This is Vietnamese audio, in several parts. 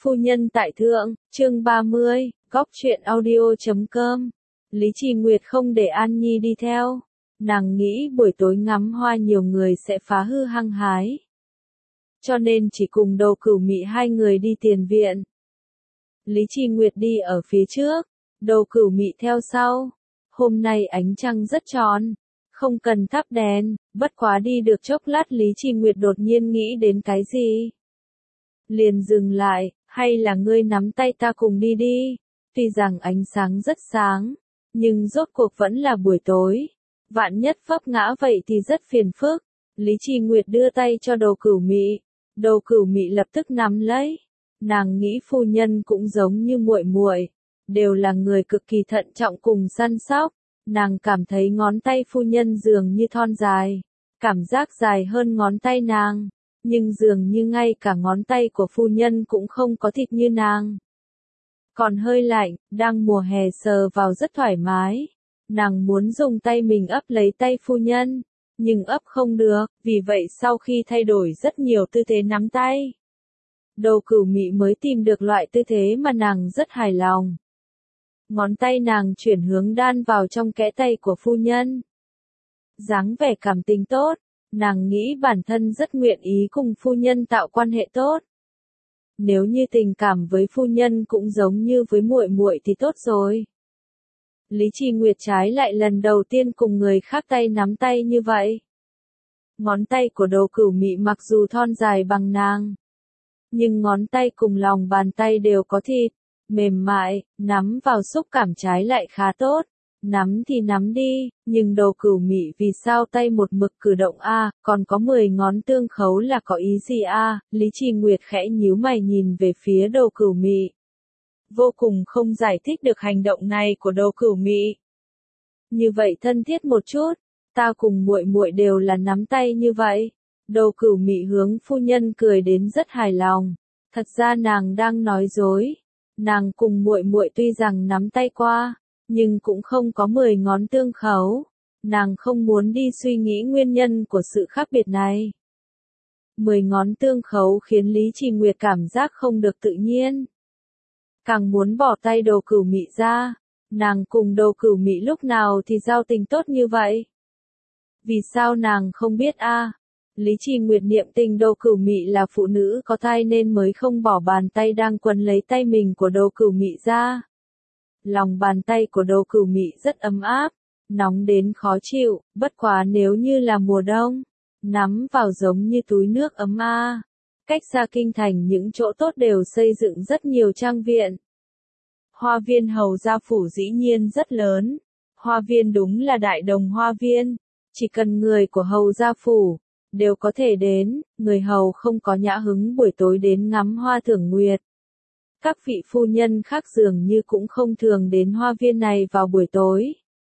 Phu nhân tại thượng, chương 30, góc truyện audio.com. Lý Trì Nguyệt không để An Nhi đi theo. Nàng nghĩ buổi tối ngắm hoa nhiều người sẽ phá hư hăng hái. Cho nên chỉ cùng Đầu Cửu Mị hai người đi tiền viện. Lý Trì Nguyệt đi ở phía trước, Đầu Cửu Mị theo sau. Hôm nay ánh trăng rất tròn, không cần thắp đèn, bất quá đi được chốc lát Lý Trì Nguyệt đột nhiên nghĩ đến cái gì. Liền dừng lại, hay là ngươi nắm tay ta cùng đi đi. Tuy rằng ánh sáng rất sáng, nhưng rốt cuộc vẫn là buổi tối. Vạn nhất vấp ngã vậy thì rất phiền phức. Lý Trì Nguyệt đưa tay cho Đầu Cửu Mị. Đầu Cửu Mị lập tức nắm lấy. Nàng nghĩ phu nhân cũng giống như muội muội, đều là người cực kỳ thận trọng cùng săn sóc. Nàng cảm thấy ngón tay phu nhân dường như thon dài, cảm giác dài hơn ngón tay nàng, nhưng dường như ngay cả ngón tay của phu nhân cũng không có thịt như nàng. Còn hơi lạnh, đang mùa hè sờ vào rất thoải mái. Nàng muốn dùng tay mình ấp lấy tay phu nhân, nhưng ấp không được, vì vậy sau khi thay đổi rất nhiều tư thế nắm tay, Đầu Cửu Mị mới tìm được loại tư thế mà nàng rất hài lòng. Ngón tay nàng chuyển hướng đan vào trong kẽ tay của phu nhân. Dáng vẻ cảm tình tốt, nàng nghĩ bản thân rất nguyện ý cùng phu nhân tạo quan hệ tốt. Nếu như tình cảm với phu nhân cũng giống như với muội muội thì tốt rồi. Lý Trì Nguyệt trái lại lần đầu tiên cùng người khác tay nắm tay như vậy. Ngón tay của Đầu Cửu Mị mặc dù thon dài bằng nàng, nhưng ngón tay cùng lòng bàn tay đều có thịt, mềm mại, nắm vào xúc cảm trái lại khá tốt. Nắm thì nắm đi, nhưng Đầu Cửu Mị vì sao tay một mực cử động a, còn có 10 ngón tương khấu là có ý gì a? Lý Trì Nguyệt khẽ nhíu mày nhìn về phía Đầu Cửu Mị. Vô cùng không giải thích được hành động này của Đầu Cửu Mị. Như vậy thân thiết một chút, ta cùng muội muội đều là nắm tay như vậy. Đầu Cửu Mị hướng phu nhân cười đến rất hài lòng. Thật ra nàng đang nói dối. Nàng cùng muội muội tuy rằng nắm tay qua, nhưng cũng không có 10 ngón tương khấu. Nàng không muốn đi suy nghĩ nguyên nhân của sự khác biệt này. 10 ngón tương khấu khiến Lý Trì Nguyệt cảm giác không được tự nhiên. Càng muốn bỏ tay Đầu Cửu Mị ra. Nàng cùng Đầu Cửu Mị lúc nào thì giao tình tốt như vậy? Vì sao nàng không biết a? Lý Trì Nguyệt niệm tình Đầu Cửu Mị là phụ nữ có thai nên mới không bỏ bàn tay đang quấn lấy tay mình của Đầu Cửu Mị ra. Lòng bàn tay của Đầu Cửu Mị rất ấm áp, nóng đến khó chịu, bất quá nếu như là mùa đông, nắm vào giống như túi nước ấm a. Cách xa kinh thành những chỗ tốt đều xây dựng rất nhiều trang viện. Hoa viên Hầu gia phủ dĩ nhiên rất lớn. Hoa viên đúng là đại đồng hoa viên, chỉ cần người của Hầu gia phủ đều có thể đến, người hầu không có nhã hứng buổi tối đến ngắm hoa thưởng nguyệt. Các vị phu nhân khác dường như cũng không thường đến hoa viên này vào buổi tối.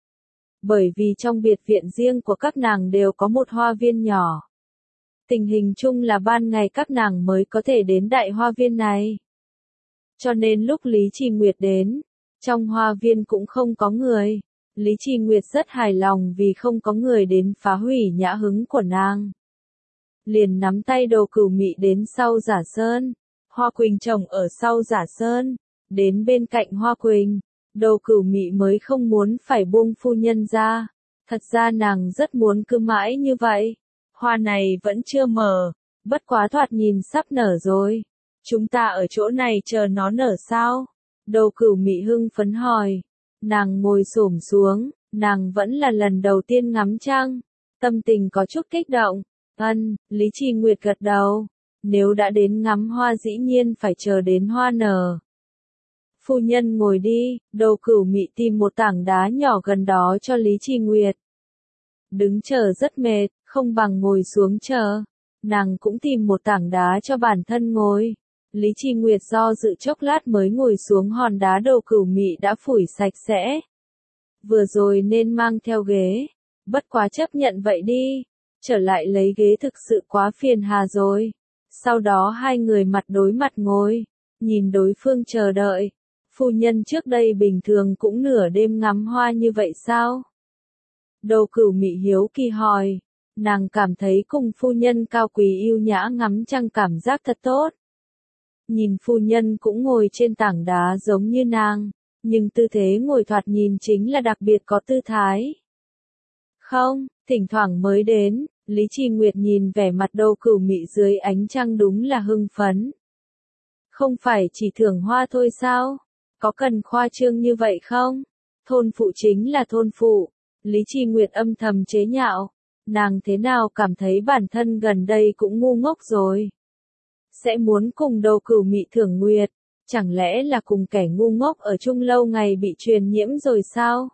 Bởi vì trong biệt viện riêng của các nàng đều có một hoa viên nhỏ. Tình hình chung là ban ngày các nàng mới có thể đến đại hoa viên này. Cho nên lúc Lý Trì Nguyệt đến, trong hoa viên cũng không có người. Lý Trì Nguyệt rất hài lòng vì không có người đến phá hủy nhã hứng của nàng. Liền nắm tay Đầu Cửu Mị đến sau Giả Sơn. Hoa quỳnh trồng ở sau Giả Sơn. Đến bên cạnh hoa quỳnh, Đầu Cửu Mị mới không muốn phải buông phu nhân ra. Thật ra nàng rất muốn cứ mãi như vậy. Hoa này vẫn chưa mở, bất quá thoạt nhìn sắp nở rồi. Chúng ta ở chỗ này chờ nó nở sao? Đầu Cửu Mị hưng phấn hỏi. Nàng ngồi xổm xuống, nàng vẫn là lần đầu tiên ngắm trăng. Tâm tình có chút kích động. Lý Trì Nguyệt gật đầu. Nếu đã đến ngắm hoa dĩ nhiên phải chờ đến hoa nở. Phu nhân ngồi đi, Đầu Cửu Mị tìm một tảng đá nhỏ gần đó cho Lý Trì Nguyệt. Đứng chờ rất mệt, không bằng ngồi xuống chờ. Nàng cũng tìm một tảng đá cho bản thân ngồi. Lý Trì Nguyệt do dự chốc lát mới ngồi xuống hòn đá Đầu Cửu Mị đã phủi sạch sẽ. Vừa rồi nên mang theo ghế. Bất quá chấp nhận vậy đi. Trở lại lấy ghế thực sự quá phiền hà rồi. Sau đó hai người mặt đối mặt ngồi, nhìn đối phương chờ đợi. Phu nhân trước đây bình thường cũng nửa đêm ngắm hoa như vậy sao? Đầu Cửu Mị hiếu kỳ hỏi. Nàng cảm thấy cùng phu nhân cao quý yêu nhã ngắm trăng cảm giác thật tốt. Nhìn phu nhân cũng ngồi trên tảng đá giống như nàng, nhưng tư thế ngồi thoạt nhìn chính là đặc biệt có tư thái. Không, thỉnh thoảng mới đến, Lý Trì Nguyệt nhìn vẻ mặt Đô Cửu Mị dưới ánh trăng đúng là hưng phấn. Không phải chỉ thưởng hoa thôi sao? Có cần khoa trương như vậy không? Thôn phụ chính là thôn phụ. Lý Trì Nguyệt âm thầm chế nhạo. Nàng thế nào cảm thấy bản thân gần đây cũng ngu ngốc rồi. Sẽ muốn cùng Đô Cửu Mị thưởng nguyệt. Chẳng lẽ là cùng kẻ ngu ngốc ở chung lâu ngày bị truyền nhiễm rồi sao?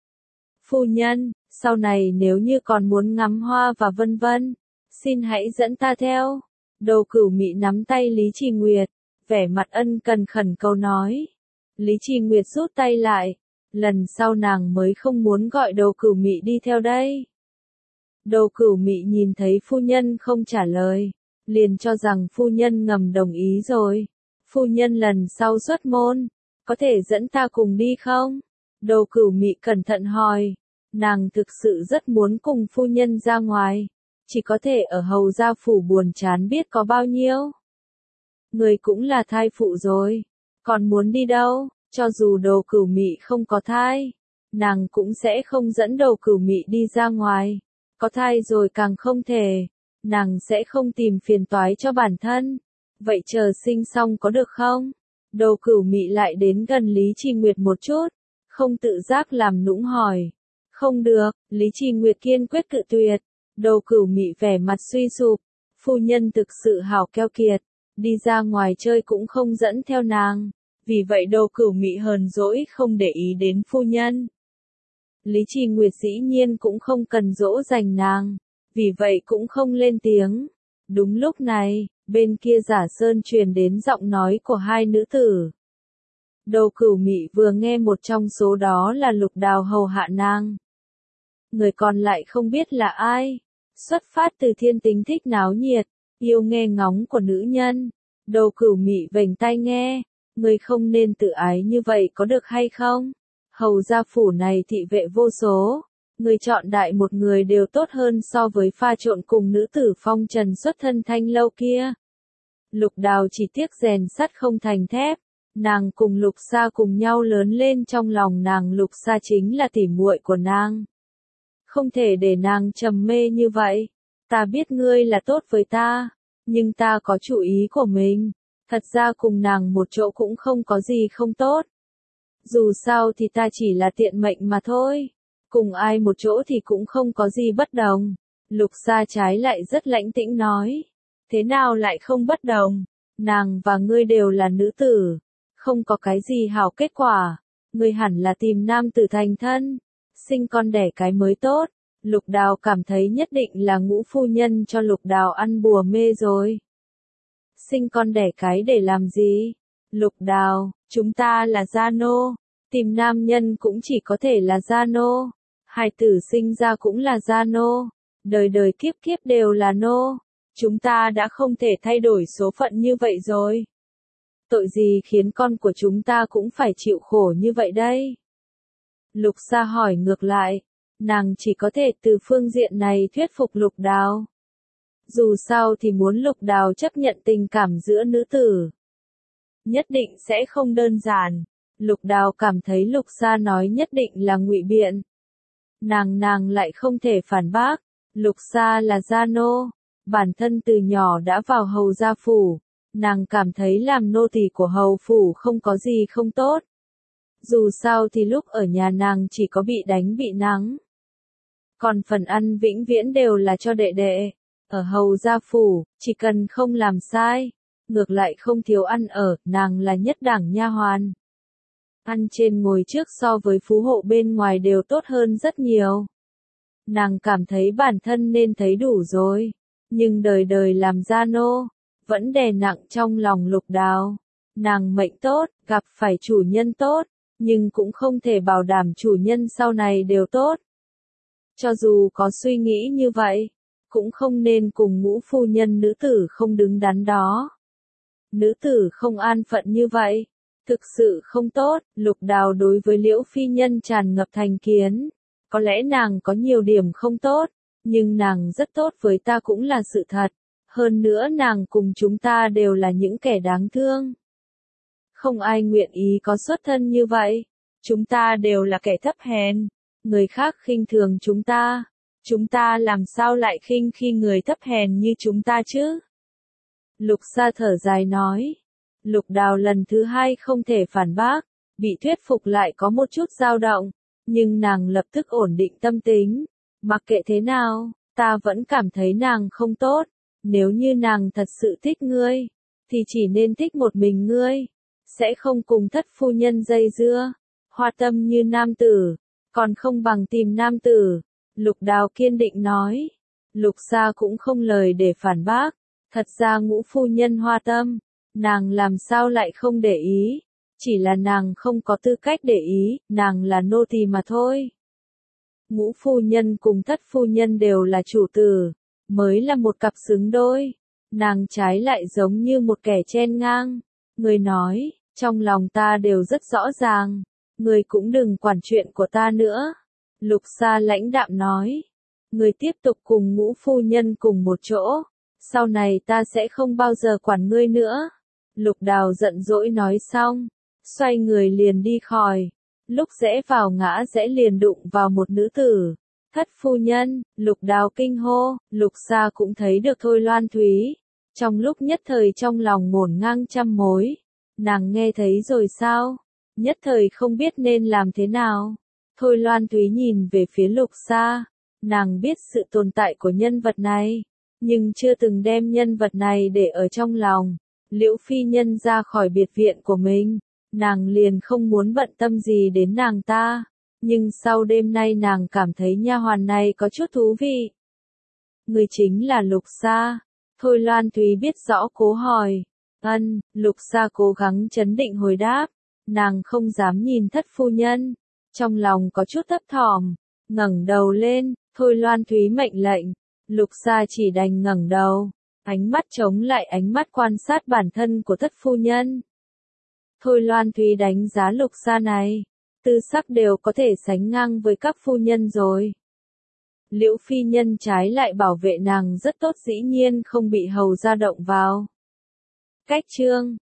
Phu nhân, sau này nếu như còn muốn ngắm hoa và vân vân, xin hãy dẫn ta theo. Đô Cửu Mị nắm tay Lý Trì Nguyệt, vẻ mặt ân cần khẩn cầu nói. Lý Trì Nguyệt rút tay lại, lần sau nàng mới không muốn gọi Đô Cửu Mị đi theo đây. Đô Cửu Mị nhìn thấy phu nhân không trả lời, liền cho rằng phu nhân ngầm đồng ý rồi. Phu nhân lần sau xuất môn, có thể dẫn ta cùng đi không? Đô Cửu Mị cẩn thận hỏi, nàng thực sự rất muốn cùng phu nhân ra ngoài, chỉ có thể ở hầu gia phủ buồn chán biết có bao nhiêu. Người cũng là thai phụ rồi, còn muốn đi đâu? Cho dù Đô Cửu Mị không có thai, nàng cũng sẽ không dẫn Đô Cửu Mị đi ra ngoài. Có thai rồi càng không thể, nàng sẽ không tìm phiền toái cho bản thân. Vậy chờ sinh xong có được không? Đô Cửu Mị lại đến gần Lý Trì Nguyệt một chút, không tự giác làm nũng hỏi. Không được, Lý Trì Nguyệt kiên quyết cự tuyệt. Đô Cửu Mị vẻ mặt suy sụp, phu nhân thực sự hảo keo kiệt, đi ra ngoài chơi cũng không dẫn theo nàng. Vì vậy Đô Cửu Mị hờn dỗi không để ý đến phu nhân. Lý Trì Nguyệt dĩ nhiên cũng không cần dỗ dành nàng, vì vậy cũng không lên tiếng. Đúng lúc này, bên kia Giả Sơn truyền đến giọng nói của hai nữ tử. Đô Cửu Mị vừa nghe một trong số đó là Lục Đào hầu hạ nàng. Người còn lại không biết là ai, xuất phát từ thiên tính thích náo nhiệt, yêu nghe ngóng của nữ nhân. Đô Cửu Mị vểnh tai nghe, người không nên tự ái như vậy có được hay không? Hầu gia phủ này thị vệ vô số, người chọn đại một người đều tốt hơn so với pha trộn cùng nữ tử phong trần xuất thân thanh lâu kia. Lục Đào chỉ tiếc rèn sắt không thành thép, nàng cùng Lục Sa cùng nhau lớn lên, trong lòng nàng Lục Sa chính là tỉ muội của nàng. Không thể để nàng trầm mê như vậy. Ta biết ngươi là tốt với ta, nhưng ta có chủ ý của mình. Thật ra cùng nàng một chỗ cũng không có gì không tốt. Dù sao thì ta chỉ là tiện mệnh mà thôi. Cùng ai một chỗ thì cũng không có gì bất đồng. Lục Sa trái lại rất lãnh tĩnh nói. Thế nào lại không bất đồng? Nàng và ngươi đều là nữ tử. Không có cái gì hảo kết quả. Ngươi hẳn là tìm nam tử thành thân. Sinh con đẻ cái mới tốt. Lục Đào cảm thấy nhất định là Ngũ phu nhân cho Lục Đào ăn bùa mê rồi. Sinh con đẻ cái để làm gì? Lục Đào, chúng ta là gia nô. Tìm nam nhân cũng chỉ có thể là gia nô. Hài tử sinh ra cũng là gia nô. Đời đời kiếp kiếp đều là nô. Chúng ta đã không thể thay đổi số phận như vậy rồi. Tội gì khiến con của chúng ta cũng phải chịu khổ như vậy đây? Lục Sa hỏi ngược lại. Nàng chỉ có thể từ phương diện này thuyết phục Lục Đào. Dù sao thì muốn Lục Đào chấp nhận tình cảm giữa nữ tử, nhất định sẽ không đơn giản. Lục Đào cảm thấy Lục Sa nói nhất định là ngụy biện. Nàng lại không thể phản bác. Lục Sa là gia nô, bản thân từ nhỏ đã vào hầu gia phủ. Nàng cảm thấy làm nô tỳ của hầu phủ không có gì không tốt. Dù sao thì lúc ở nhà nàng chỉ có bị đánh bị nắng. Còn phần ăn vĩnh viễn đều là cho đệ đệ. Ở hầu gia phủ, chỉ cần không làm sai, ngược lại không thiếu ăn ở, nàng là nhất đẳng nha hoàn. Ăn trên ngồi trước so với phú hộ bên ngoài đều tốt hơn rất nhiều. Nàng cảm thấy bản thân nên thấy đủ rồi, nhưng đời đời làm gia nô, vẫn đè nặng trong lòng Lục Đào. Nàng mệnh tốt, gặp phải chủ nhân tốt, nhưng cũng không thể bảo đảm chủ nhân sau này đều tốt. Cho dù có suy nghĩ như vậy, cũng không nên cùng Ngũ phu nhân nữ tử không đứng đắn đó. Nữ tử không an phận như vậy, thực sự không tốt. Lục Đào đối với Liễu phi nhân tràn ngập thành kiến. Có lẽ nàng có nhiều điểm không tốt, nhưng nàng rất tốt với ta cũng là sự thật. Hơn nữa nàng cùng chúng ta đều là những kẻ đáng thương. Không ai nguyện ý có xuất thân như vậy. Chúng ta đều là kẻ thấp hèn. Người khác khinh thường chúng ta làm sao lại khinh khi người thấp hèn như chúng ta chứ? Lục Sa thở dài nói. Lục Đào lần thứ hai không thể phản bác, bị thuyết phục lại có một chút dao động, nhưng nàng lập tức ổn định tâm tính. Mặc kệ thế nào, ta vẫn cảm thấy nàng không tốt. Nếu như nàng thật sự thích ngươi, thì chỉ nên thích một mình ngươi, sẽ không cùng thất phu nhân dây dưa. Hoa tâm như nam tử, còn không bằng tìm nam tử. Lục Đào kiên định nói. Lục Sa cũng không lời để phản bác. Thật ra Ngũ phu nhân hoa tâm, nàng làm sao lại không để ý. Chỉ là nàng không có tư cách để ý, nàng là nô tỳ mà thôi. Ngũ phu nhân cùng thất phu nhân đều là chủ tử, mới là một cặp xứng đôi. Nàng trái lại giống như một kẻ chen ngang. Người nói, trong lòng ta đều rất rõ ràng. Người cũng đừng quản chuyện của ta nữa. Lục Sa lãnh đạm nói. Người tiếp tục cùng Ngũ phu nhân cùng một chỗ. Sau này ta sẽ không bao giờ quản ngươi nữa. Lục Đào giận dỗi nói xong, xoay người liền đi khỏi. Lúc rẽ vào ngã rẽ liền đụng vào một nữ tử. Thất phu nhân, Lục Đào kinh hô. Lục Sa cũng thấy được Thôi Loan Thúy. Trong lúc nhất thời trong lòng ngổn ngang trăm mối. Nàng nghe thấy rồi sao? Nhất thời không biết nên làm thế nào. Thôi Loan Thúy nhìn về phía Lục Sa. Nàng biết sự tồn tại của nhân vật này, nhưng chưa từng đem nhân vật này để ở trong lòng. Liễu phi nhân ra khỏi biệt viện của mình, nàng liền không muốn bận tâm gì đến nàng ta. Nhưng sau đêm nay nàng cảm thấy nha hoàn này có chút thú vị. Người chính là Lục Sa. Thôi Loan Thúy biết rõ cố hỏi. Lục Sa cố gắng trấn định hồi đáp. Nàng không dám nhìn thất phu nhân. Trong lòng có chút thấp thỏm. Ngẩng đầu lên, Thôi Loan Thúy mệnh lệnh. Lục Sa chỉ đành ngẩng đầu. Ánh mắt chống lại ánh mắt quan sát bản thân của thất phu nhân. Thôi Loan Thúy đánh giá Lục Sa này. Tư sắc đều có thể sánh ngang với các phu nhân rồi. Liễu phi nhân trái lại bảo vệ nàng rất tốt, dĩ nhiên không bị hầu gia động vào. Cách chương